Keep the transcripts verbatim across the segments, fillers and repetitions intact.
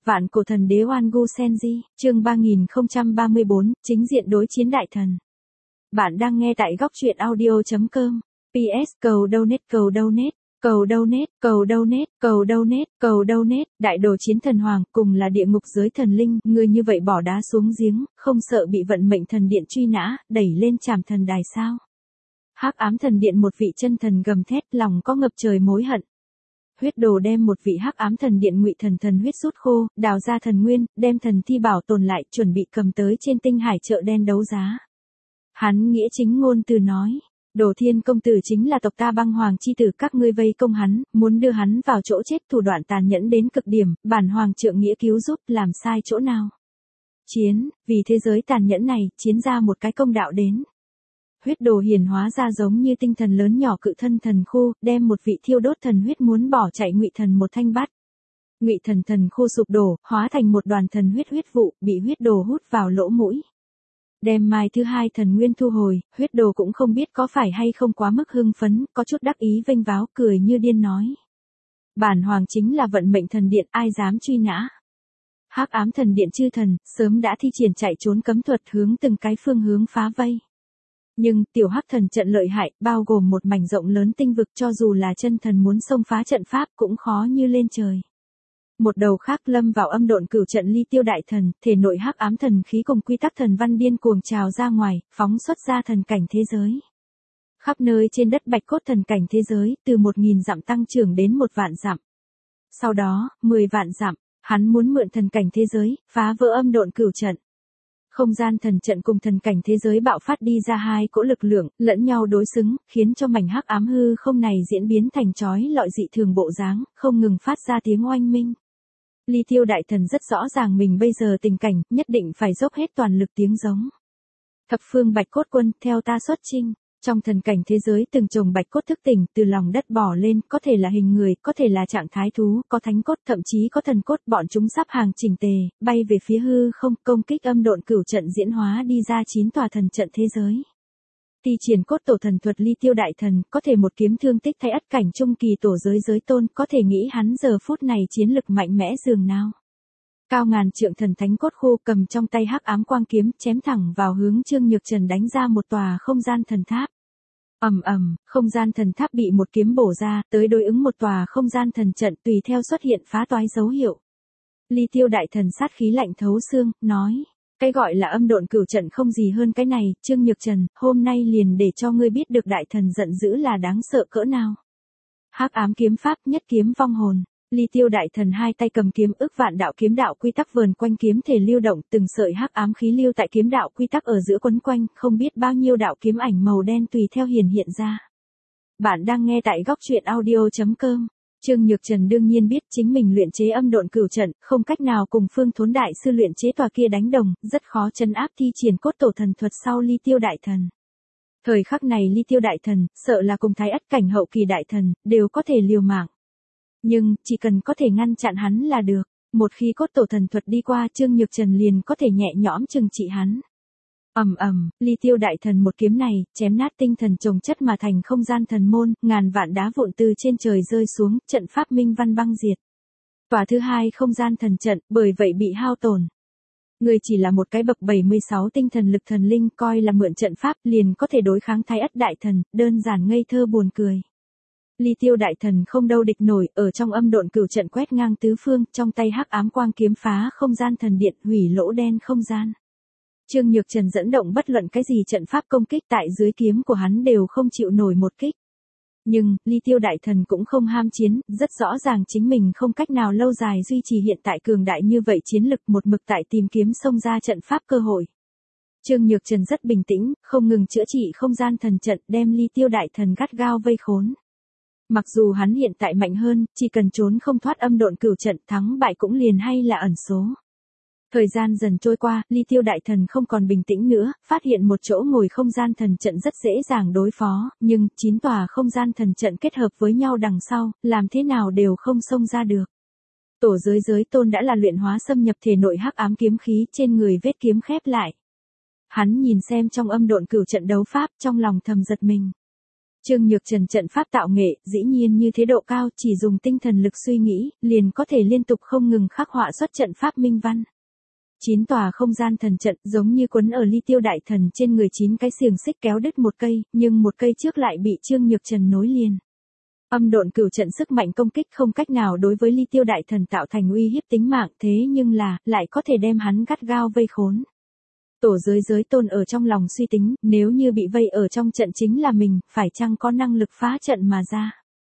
Vạn cổ thần đế Oan Gu Senji, chương ba nghìn không trăm ba mươi bốn, chính diện đối chiến đại thần. Bạn đang nghe tại góc truyện audio chấm com. pê ét cầu donate cầu donate, cầu donate, cầu donate, cầu donate, cầu donate, đại đồ chiến thần hoàng cùng là địa ngục giới thần linh, người như vậy bỏ đá xuống giếng, không sợ bị vận mệnh thần điện truy nã, đẩy lên trảm thần đài sao? Hắc ám thần điện một vị chân thần gầm thét, lòng có ngập trời mối hận. Huyết đồ đem một vị hắc ám thần điện ngụy thần thần huyết rút khô, đào ra thần nguyên, đem thần thi bảo tồn lại, chuẩn bị cầm tới trên tinh hải chợ đen đấu giá. Hắn nghĩa chính ngôn từ nói, Đồ Thiên công tử chính là tộc ta băng hoàng chi tử, các ngươi vây công hắn, muốn đưa hắn vào chỗ chết, thủ đoạn tàn nhẫn đến cực điểm, bản hoàng trượng nghĩa cứu giúp, làm sai chỗ nào? Chiến, vì thế giới tàn nhẫn này, chiến ra một cái công đạo đến. Huyết đồ hiển hóa ra giống như tinh thần lớn nhỏ cự thân thần khu, đem một vị thiêu đốt thần huyết muốn bỏ chạy ngụy thần một thanh bắt. Ngụy thần thần khu sụp đổ, hóa thành một đoàn thần huyết huyết vụ, bị huyết đồ hút vào lỗ mũi. Đem mai thứ hai thần nguyên thu hồi, huyết đồ cũng không biết có phải hay không quá mức hưng phấn, có chút đắc ý vênh váo, cười như điên nói. Bản hoàng chính là vận mệnh thần điện, ai dám truy nã. Hắc ám thần điện chư thần, sớm đã thi triển chạy trốn cấm thuật hướng từng cái phương hướng phá vây. Nhưng, tiểu hắc thần trận lợi hại, bao gồm một mảnh rộng lớn tinh vực, cho dù là chân thần muốn xông phá trận pháp cũng khó như lên trời. Một đầu khác lâm vào âm độn cửu trận ly tiêu đại thần, thể nội hắc ám thần khí cùng quy tắc thần văn điên cuồng trào ra ngoài, phóng xuất ra thần cảnh thế giới. Khắp nơi trên đất bạch cốt thần cảnh thế giới, từ một nghìn dặm tăng trưởng đến một vạn dặm. Sau đó, mười vạn dặm, hắn muốn mượn thần cảnh thế giới, phá vỡ âm độn cửu trận. Không gian thần trận cùng thần cảnh thế giới bạo phát đi ra hai cỗ lực lượng, lẫn nhau đối xứng, khiến cho mảnh hắc ám hư không này diễn biến thành chói lọi dị thường bộ dáng, không ngừng phát ra tiếng oanh minh. Ly tiêu đại thần rất rõ ràng mình bây giờ tình cảnh, nhất định phải dốc hết toàn lực tiếng giống. Thập phương bạch cốt quân, theo ta xuất chinh. Trong thần cảnh thế giới từng chồng bạch cốt thức tỉnh, từ lòng đất bò lên, có thể là hình người, có thể là trạng thái thú, có thánh cốt, thậm chí có thần cốt, bọn chúng sắp hàng chỉnh tề, bay về phía hư không, công kích âm độn cửu trận diễn hóa đi ra chín tòa thần trận thế giới. Ti triển cốt tổ thần thuật ly tiêu đại thần, có thể một kiếm thương tích thay ất cảnh trung kỳ tổ giới giới tôn, có thể nghĩ hắn giờ phút này chiến lực mạnh mẽ dường nào. Cao ngàn trượng thần thánh cốt khô cầm trong tay hắc ám quang kiếm, chém thẳng vào hướng Trương Nhược Trần đánh ra một tòa không gian thần tháp. Ầm ầm, không gian thần tháp bị một kiếm bổ ra, tới đối ứng một tòa không gian thần trận, tùy theo xuất hiện phá toái dấu hiệu. Ly tiêu đại thần sát khí lạnh thấu xương, nói, cái gọi là âm độn cửu trận không gì hơn cái này, Trương Nhược Trần, hôm nay liền để cho ngươi biết được đại thần giận dữ là đáng sợ cỡ nào. Hắc ám kiếm pháp nhất kiếm vong hồn. Ly tiêu đại thần hai tay cầm kiếm, ức vạn đạo kiếm đạo quy tắc vờn quanh kiếm thể lưu động, từng sợi hắc ám khí lưu tại kiếm đạo quy tắc ở giữa quấn quanh, không biết bao nhiêu đạo kiếm ảnh màu đen tùy theo hiển hiện ra. Bạn đang nghe tại góc truyện audio chấm com. Trương Nhược Trần đương nhiên biết chính mình luyện chế âm độn cửu trận, không cách nào cùng Phương Thốn đại sư luyện chế tòa kia đánh đồng, rất khó trấn áp thi triển cốt tổ thần thuật sau ly tiêu đại thần. Thời khắc này ly tiêu đại thần, sợ là cùng thái ất cảnh hậu kỳ đại thần, đều có thể liều mạng. Nhưng, chỉ cần có thể ngăn chặn hắn là được. Một khi cốt tổ thần thuật đi qua, Trương Nhược Trần liền có thể nhẹ nhõm trừng trị hắn. Ầm ầm, ly tiêu đại thần một kiếm này, chém nát tinh thần chồng chất mà thành không gian thần môn, ngàn vạn đá vụn từ trên trời rơi xuống, trận pháp minh văn băng diệt. Tòa thứ hai không gian thần trận, bởi vậy bị hao tổn. Người chỉ là một cái bậc bảy mươi sáu tinh thần lực thần linh, coi là mượn trận pháp liền có thể đối kháng thái ất đại thần, đơn giản ngây thơ buồn cười. Ly tiêu đại thần không đâu địch nổi, ở trong âm độn cửu trận quét ngang tứ phương, trong tay hắc ám quang kiếm phá không gian thần điện, hủy lỗ đen không gian. Trương Nhược Trần dẫn động bất luận cái gì trận pháp công kích tại dưới kiếm của hắn đều không chịu nổi một kích. Nhưng, ly tiêu đại thần cũng không ham chiến, rất rõ ràng chính mình không cách nào lâu dài duy trì hiện tại cường đại như vậy chiến lực, một mực tại tìm kiếm xông ra trận pháp cơ hội. Trương Nhược Trần rất bình tĩnh, không ngừng chữa trị không gian thần trận, đem ly tiêu đại thần gắt gao vây khốn. Mặc dù hắn hiện tại mạnh hơn, chỉ cần trốn không thoát âm độn cửu trận, thắng bại cũng liền hay là ẩn số. Thời gian dần trôi qua, ly tiêu đại thần không còn bình tĩnh nữa, phát hiện một chỗ ngồi không gian thần trận rất dễ dàng đối phó, nhưng, chín tòa không gian thần trận kết hợp với nhau đằng sau, làm thế nào đều không xông ra được. Tổ giới giới tôn đã là luyện hóa xâm nhập thể nội hắc ám kiếm khí, trên người vết kiếm khép lại. Hắn nhìn xem trong âm độn cửu trận đấu pháp, trong lòng thầm giật mình. Trương Nhược Trần trận pháp tạo nghệ, dĩ nhiên như thế độ cao, chỉ dùng tinh thần lực suy nghĩ, liền có thể liên tục không ngừng khắc họa xuất trận pháp minh văn. Chín tòa không gian thần trận giống như quấn ở Ly Tiêu Đại Thần trên người chín cái xiềng xích kéo đứt một cây, nhưng một cây trước lại bị Trương Nhược Trần nối liền. Âm độn cửu trận sức mạnh công kích không cách nào đối với Ly Tiêu Đại Thần tạo thành uy hiếp tính mạng, thế nhưng là, lại có thể đem hắn gắt gao vây khốn. Tổ giới giới tôn ở trong lòng suy tính, nếu như bị vây ở trong trận chính là mình, phải chăng có năng lực phá trận mà ra.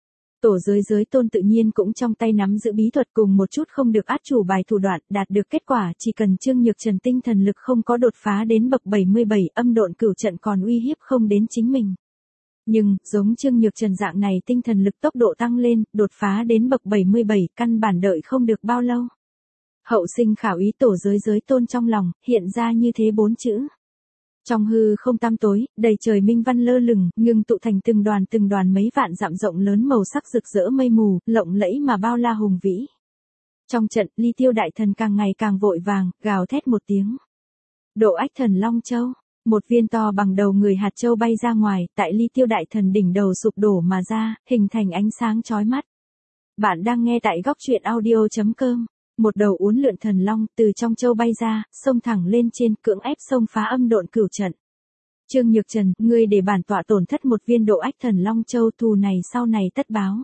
Tổ giới giới tôn tự nhiên cũng trong tay nắm giữ bí thuật cùng một chút không được át chủ bài thủ đoạn, đạt được kết quả chỉ cần Trương Nhược Trần tinh thần lực không có đột phá đến bậc bảy mươi bảy, âm độn cửu trận còn uy hiếp không đến chính mình. Nhưng, giống Trương Nhược Trần dạng này tinh thần lực tốc độ tăng lên, đột phá đến bậc bảy mươi bảy, căn bản đợi không được bao lâu. Hậu sinh khảo ý tổ giới giới tôn trong lòng, hiện ra như thế bốn chữ. Trong hư không tăm tối, đầy trời minh văn lơ lửng, ngưng tụ thành từng đoàn từng đoàn mấy vạn dặm rộng lớn màu sắc rực rỡ mây mù, lộng lẫy mà bao la hùng vĩ. Trong trận, Ly Tiêu Đại Thần càng ngày càng vội vàng, gào thét một tiếng. Độ ách thần Long Châu, một viên to bằng đầu người hạt châu bay ra ngoài, tại Ly Tiêu Đại Thần đỉnh đầu sụp đổ mà ra, hình thành ánh sáng chói mắt. Bạn đang nghe tại góc truyện audio chấm com. Một đầu uốn lượn thần long từ trong châu bay ra, xông thẳng lên trên, cưỡng ép xông phá âm độn cửu trận. Trương Nhược Trần, ngươi để bản tọa tổn thất một viên độ ách thần long châu, thù này sau này tất báo.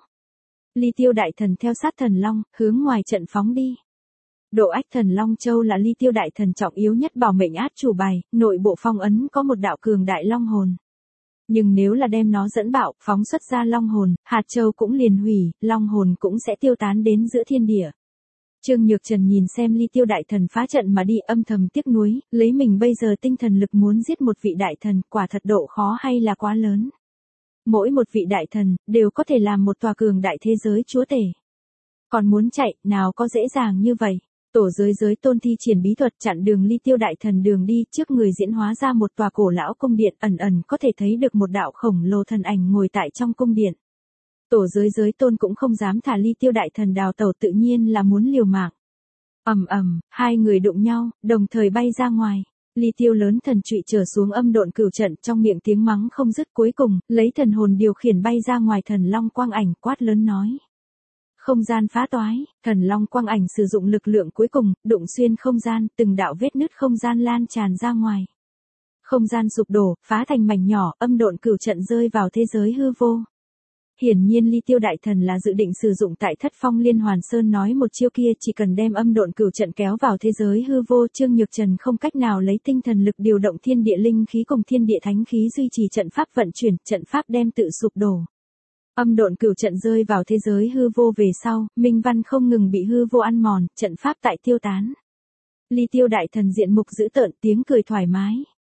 Ly Tiêu Đại Thần theo sát thần long, hướng ngoài trận phóng đi. Độ ách thần long châu là Ly Tiêu Đại Thần trọng yếu nhất bảo mệnh át chủ bài, nội bộ phong ấn có một đạo cường đại long hồn. Nhưng nếu là đem nó dẫn bạo, phóng xuất ra long hồn, hạt châu cũng liền hủy, long hồn cũng sẽ tiêu tán đến giữa thiên địa. Trương Nhược Trần nhìn xem Ly Tiêu Đại Thần phá trận mà đi, âm thầm tiếc nuối, lấy mình bây giờ tinh thần lực muốn giết một vị đại thần, quả thật độ khó hay là quá lớn. Mỗi một vị đại thần, đều có thể làm một tòa cường đại thế giới chúa tể. Còn muốn chạy, nào có dễ dàng như vậy. Tổ giới giới tôn thi triển bí thuật chặn đường Ly Tiêu Đại Thần đường đi, trước người diễn hóa ra một tòa cổ lão cung điện, ẩn ẩn có thể thấy được một đạo khổng lồ thần ảnh ngồi tại trong cung điện. Tổ giới giới tôn cũng không dám thả Ly Tiêu Đại Thần đào tẩu, tự nhiên là muốn liều mạng. Ầm ầm, hai người đụng nhau, đồng thời bay ra ngoài. Ly Tiêu lớn thần trụy trở xuống âm độn cửu trận, trong miệng tiếng mắng không dứt, cuối cùng lấy thần hồn điều khiển bay ra ngoài thần long quang ảnh, quát lớn nói: không gian phá toái. Thần long quang ảnh sử dụng lực lượng cuối cùng, đụng xuyên không gian, từng đạo vết nứt không gian lan tràn ra ngoài. Không gian sụp đổ, phá thành mảnh nhỏ, âm độn cửu trận rơi vào thế giới hư vô. Hiển nhiên Ly Tiêu Đại Thần là dự định sử dụng tại Thất Phong Liên Hoàn Sơn nói một chiêu kia, chỉ cần đem âm độn cửu trận kéo vào thế giới hư vô, Trương Nhược Trần không cách nào lấy tinh thần lực điều động thiên địa linh khí cùng thiên địa thánh khí duy trì trận pháp vận chuyển, trận pháp đem tự sụp đổ. Âm độn cửu trận rơi vào thế giới hư vô về sau, minh văn không ngừng bị hư vô ăn mòn, trận pháp tại tiêu tán. Ly Tiêu Đại Thần diện mục dữ tợn, tiếng cười thoải mái.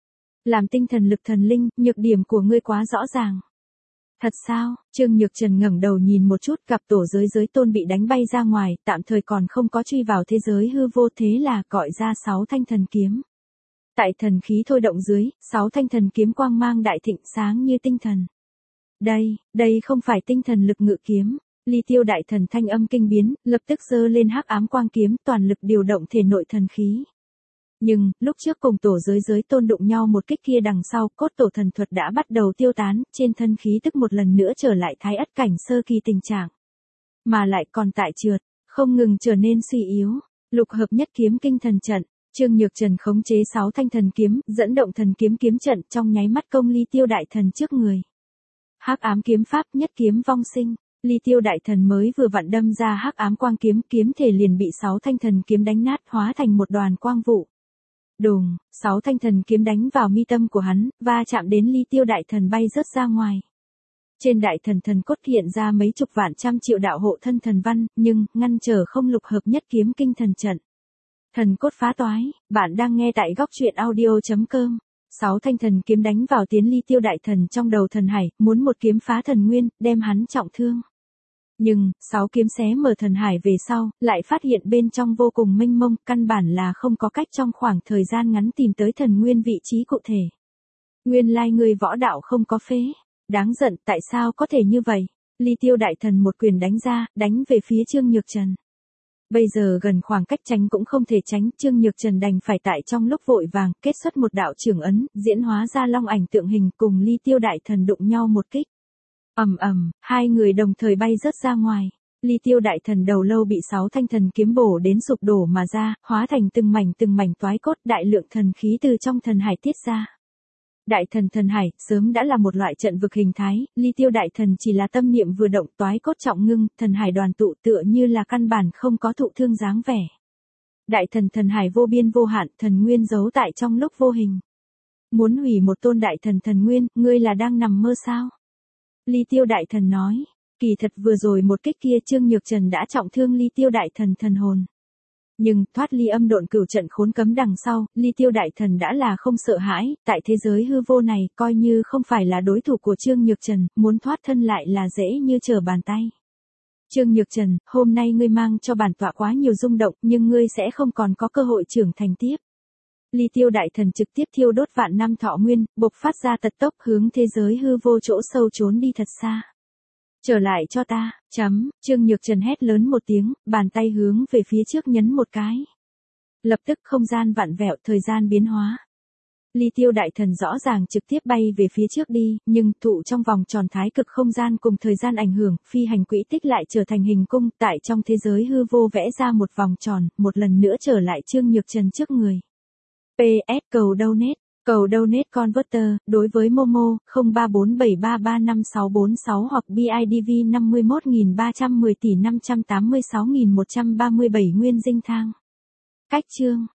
Làm tinh thần lực thần linh, nhược điểm của ngươi quá rõ ràng. Thật sao? Trương Nhược Trần ngẩng đầu nhìn một chút, gặp tổ giới giới tôn bị đánh bay ra ngoài, tạm thời còn không có truy vào thế giới hư vô, thế là gọi ra sáu thanh thần kiếm. Tại thần khí thôi động dưới, sáu thanh thần kiếm quang mang đại thịnh, sáng như tinh thần. Đây, đây không phải tinh thần lực ngự kiếm. Ly Tiêu Đại Thần thanh âm kinh biến, lập tức giơ lên hắc ám quang kiếm, toàn lực điều động thể nội thần khí. Nhưng, lúc trước cùng tổ giới giới tôn đụng nhau một kích kia đằng sau, cốt tổ thần thuật đã bắt đầu tiêu tán, trên thân khí tức một lần nữa trở lại thái ất cảnh sơ kỳ tình trạng. Mà lại còn tại trượt, không ngừng trở nên suy yếu. Lục hợp nhất kiếm kinh thần trận, Trương Nhược Trần khống chế sáu thanh thần kiếm, dẫn động thần kiếm kiếm trận, trong nháy mắt công Ly Tiêu Đại Thần trước người. Hắc ám kiếm pháp, nhất kiếm vong sinh. Ly Tiêu Đại Thần mới vừa vặn đâm ra hắc ám quang kiếm, kiếm thể liền bị sáu thanh thần kiếm đánh nát, hóa thành một đoàn quang vụ. Đùng, sáu thanh thần kiếm đánh vào mi tâm của hắn, va chạm đến Ly Tiêu Đại Thần bay rớt ra ngoài. Trên đại thần thần cốt hiện ra mấy chục vạn trăm triệu đạo hộ thân thần văn, nhưng ngăn trở không lục hợp nhất kiếm kinh thần trận. Thần cốt phá toái, bạn đang nghe tại góc truyện audio chấm com. Sáu thanh thần kiếm đánh vào tiến Ly Tiêu Đại Thần trong đầu thần hải, muốn một kiếm phá thần nguyên, đem hắn trọng thương. Nhưng, sáu kiếm xé mở thần hải về sau, lại phát hiện bên trong vô cùng mênh mông, căn bản là không có cách trong khoảng thời gian ngắn tìm tới thần nguyên vị trí cụ thể. Nguyên lai người võ đạo không có phế. Đáng giận, tại sao có thể như vậy? Ly Tiêu Đại Thần một quyền đánh ra, đánh về phía Trương Nhược Trần. Bây giờ gần khoảng cách tránh cũng không thể tránh, Trương Nhược Trần đành phải tại trong lúc vội vàng, kết xuất một đạo trưởng ấn, diễn hóa ra long ảnh tượng hình cùng Ly Tiêu Đại Thần đụng nhau một kích. Ầm ầm, hai người đồng thời bay rớt ra ngoài. Ly Tiêu đại thần đầu lâu bị sáu thanh thần kiếm bổ đến sụp đổ mà ra, hóa thành từng mảnh từng mảnh toái cốt, đại lượng thần khí từ trong thần hải tiết ra. Đại thần thần hải, sớm đã là một loại trận vực hình thái, Ly Tiêu đại thần chỉ là tâm niệm vừa động, toái cốt trọng ngưng, thần hải đoàn tụ tựa như là căn bản không có thụ thương dáng vẻ. Đại thần thần hải vô biên vô hạn, thần nguyên giấu tại trong lúc vô hình. Muốn hủy một tôn đại thần thần nguyên, ngươi là đang nằm mơ sao? Ly Tiêu đại thần nói, kỳ thật vừa rồi một kích kia Trương Nhược Trần đã trọng thương Ly Tiêu đại thần thần hồn. Nhưng, thoát ly âm độn cửu trận khốn cấm đằng sau, Ly Tiêu đại thần đã là không sợ hãi, tại thế giới hư vô này, coi như không phải là đối thủ của Trương Nhược Trần, muốn thoát thân lại là dễ như trở bàn tay. Trương Nhược Trần, hôm nay ngươi mang cho bản tọa quá nhiều rung động, nhưng ngươi sẽ không còn có cơ hội trưởng thành tiếp. Ly Tiêu đại thần trực tiếp thiêu đốt vạn năm thọ nguyên, bộc phát ra tật tốc hướng thế giới hư vô chỗ sâu trốn đi thật xa. Trở lại cho ta, chấm, Trương Nhược Trần hét lớn một tiếng, bàn tay hướng về phía trước nhấn một cái. Lập tức không gian vặn vẹo, thời gian biến hóa. Ly Tiêu đại thần rõ ràng trực tiếp bay về phía trước đi, nhưng thụ trong vòng tròn thái cực không gian cùng thời gian ảnh hưởng, phi hành quỹ tích lại trở thành hình cung, tại trong thế giới hư vô vẽ ra một vòng tròn, một lần nữa trở lại Trương Nhược Trần trước người. pê ét cầu donate, cầu donate converter, đối với Momo, không ba bốn bảy ba ba năm sáu bốn sáu hoặc bê i đê vê năm mươi mốt nghìn ba trăm mười tỷ năm trăm tám mươi sáu nghìn một trăm ba mươi bảy nguyên dinh thang. Cách chương